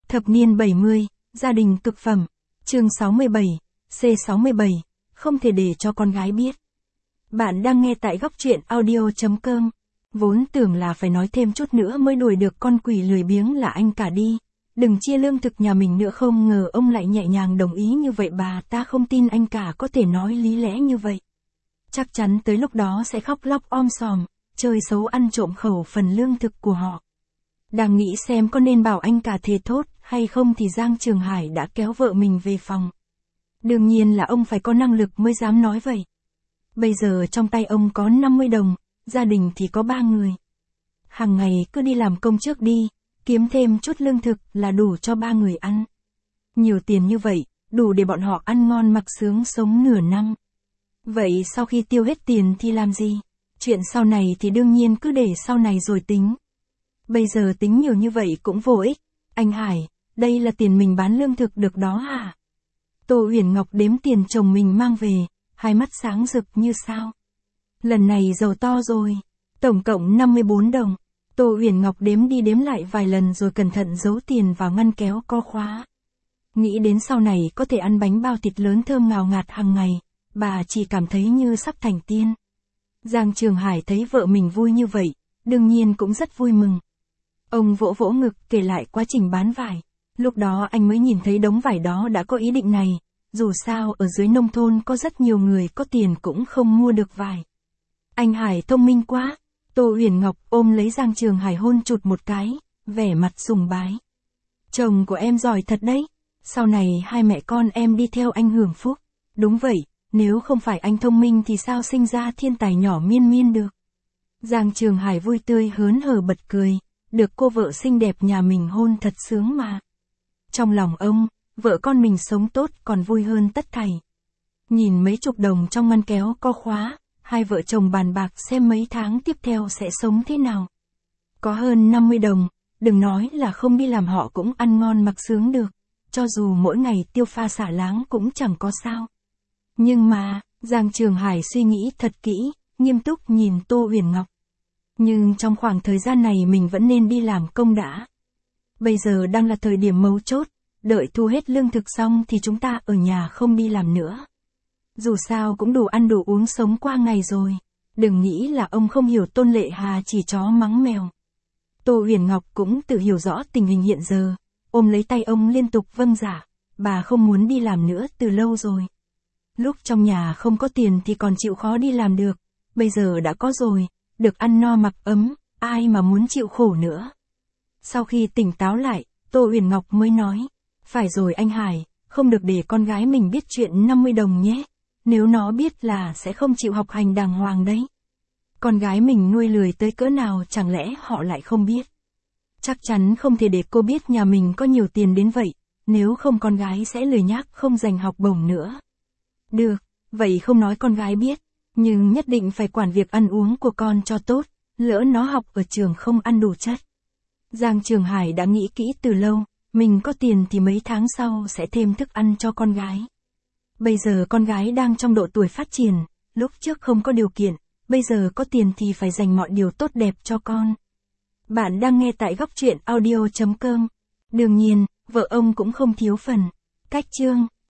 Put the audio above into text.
Thập niên 70, gia đình cực phẩm. Chương 67, C67, không thể để cho con gái biết. Bạn đang nghe tại góc truyện audio.com. Vốn tưởng là phải nói thêm chút nữa mới đuổi được con quỷ lười biếng là anh cả đi. Đừng chia lương thực nhà mình nữa, không ngờ ông lại nhẹ nhàng đồng ý như vậy. Bà ta không tin anh cả có thể nói lý lẽ như vậy. Chắc chắn tới lúc đó sẽ khóc lóc om sòm, chơi xấu ăn trộm khẩu phần lương thực của họ. Đang nghĩ xem có nên bảo anh cả thề thốt hay không thì Giang Trường Hải đã kéo vợ mình về phòng. Đương nhiên là ông phải có năng lực mới dám nói vậy. Bây giờ trong tay ông có 50 đồng, gia đình thì có 3 người. Hàng ngày cứ đi làm công trước đi, kiếm thêm chút lương thực là đủ cho 3 người ăn. Nhiều tiền như vậy, đủ để bọn họ ăn ngon mặc sướng sống nửa năm. Vậy sau khi tiêu hết tiền thì làm gì? Chuyện sau này thì đương nhiên cứ để sau này rồi tính. Bây giờ tính nhiều như vậy cũng vô ích. Anh Hải, đây là tiền mình bán lương thực được đó hả? Tô Uyển Ngọc đếm tiền chồng mình mang về, hai mắt sáng rực như sao. Lần này giàu to rồi, tổng cộng 54 đồng. Tô Uyển Ngọc đếm đi đếm lại vài lần rồi cẩn thận giấu tiền vào ngăn kéo có khóa. Nghĩ đến sau này có thể ăn bánh bao thịt lớn thơm ngào ngạt hàng ngày, bà chỉ cảm thấy như sắp thành tiên. Giang Trường Hải thấy vợ mình vui như vậy, đương nhiên cũng rất vui mừng. Ông vỗ vỗ ngực kể lại quá trình bán vải. Lúc đó anh mới nhìn thấy đống vải đó đã có ý định này. Dù sao ở dưới nông thôn có rất nhiều người có tiền cũng không mua được vải. Anh Hải thông minh quá. Tô Uyển Ngọc ôm lấy Giang Trường Hải hôn chụt một cái, vẻ mặt sùng bái. Chồng của em giỏi thật đấy. Sau này hai mẹ con em đi theo anh hưởng phúc. Đúng vậy, nếu không phải anh thông minh thì sao sinh ra thiên tài nhỏ Miên Miên được. Giang Trường Hải vui tươi hớn hở bật cười. Được cô vợ xinh đẹp nhà mình hôn thật sướng mà. Trong lòng ông, vợ con mình sống tốt còn vui hơn tất thảy. Nhìn mấy chục đồng trong ngăn kéo có khóa, hai vợ chồng bàn bạc xem mấy tháng tiếp theo sẽ sống thế nào. Có hơn 50 đồng, đừng nói là không đi làm họ cũng ăn ngon mặc sướng được, cho dù mỗi ngày tiêu pha xả láng cũng chẳng có sao. Nhưng mà, Giang Trường Hải suy nghĩ thật kỹ, nghiêm túc nhìn Tô Uyển Ngọc. Nhưng trong khoảng thời gian này mình vẫn nên đi làm công đã. Bây giờ đang là thời điểm mấu chốt, đợi thu hết lương thực xong thì chúng ta ở nhà không đi làm nữa. Dù sao cũng đủ ăn đủ uống sống qua ngày rồi. Đừng nghĩ là ông không hiểu Tôn Lệ Hà chỉ chó mắng mèo. Tô Uyển Ngọc cũng tự hiểu rõ tình hình hiện giờ, ôm lấy tay ông liên tục vâng dạ, bà không muốn đi làm nữa từ lâu rồi. Lúc trong nhà không có tiền thì còn chịu khó đi làm được, bây giờ đã có rồi. Được ăn no mặc ấm, ai mà muốn chịu khổ nữa. Sau khi tỉnh táo lại, Tô Uyển Ngọc mới nói, phải rồi anh Hải, không được để con gái mình biết chuyện 50 đồng nhé. Nếu nó biết là sẽ không chịu học hành đàng hoàng đấy. Con gái mình nuôi lười tới cỡ nào chẳng lẽ họ lại không biết. Chắc chắn không thể để cô biết nhà mình có nhiều tiền đến vậy, nếu không con gái sẽ lười nhác không dành học bổng nữa. Được, vậy không nói con gái biết. Nhưng nhất định phải quản việc ăn uống của con cho tốt, lỡ nó học ở trường không ăn đủ chất. Giang Trường Hải đã nghĩ kỹ từ lâu, mình có tiền thì mấy tháng sau sẽ thêm thức ăn cho con gái. Bây giờ con gái đang trong độ tuổi phát triển, lúc trước không có điều kiện, bây giờ có tiền thì phải dành mọi điều tốt đẹp cho con. Bạn đang nghe tại góc truyện audio.com. Đương nhiên, vợ ông cũng không thiếu phần. Cách chương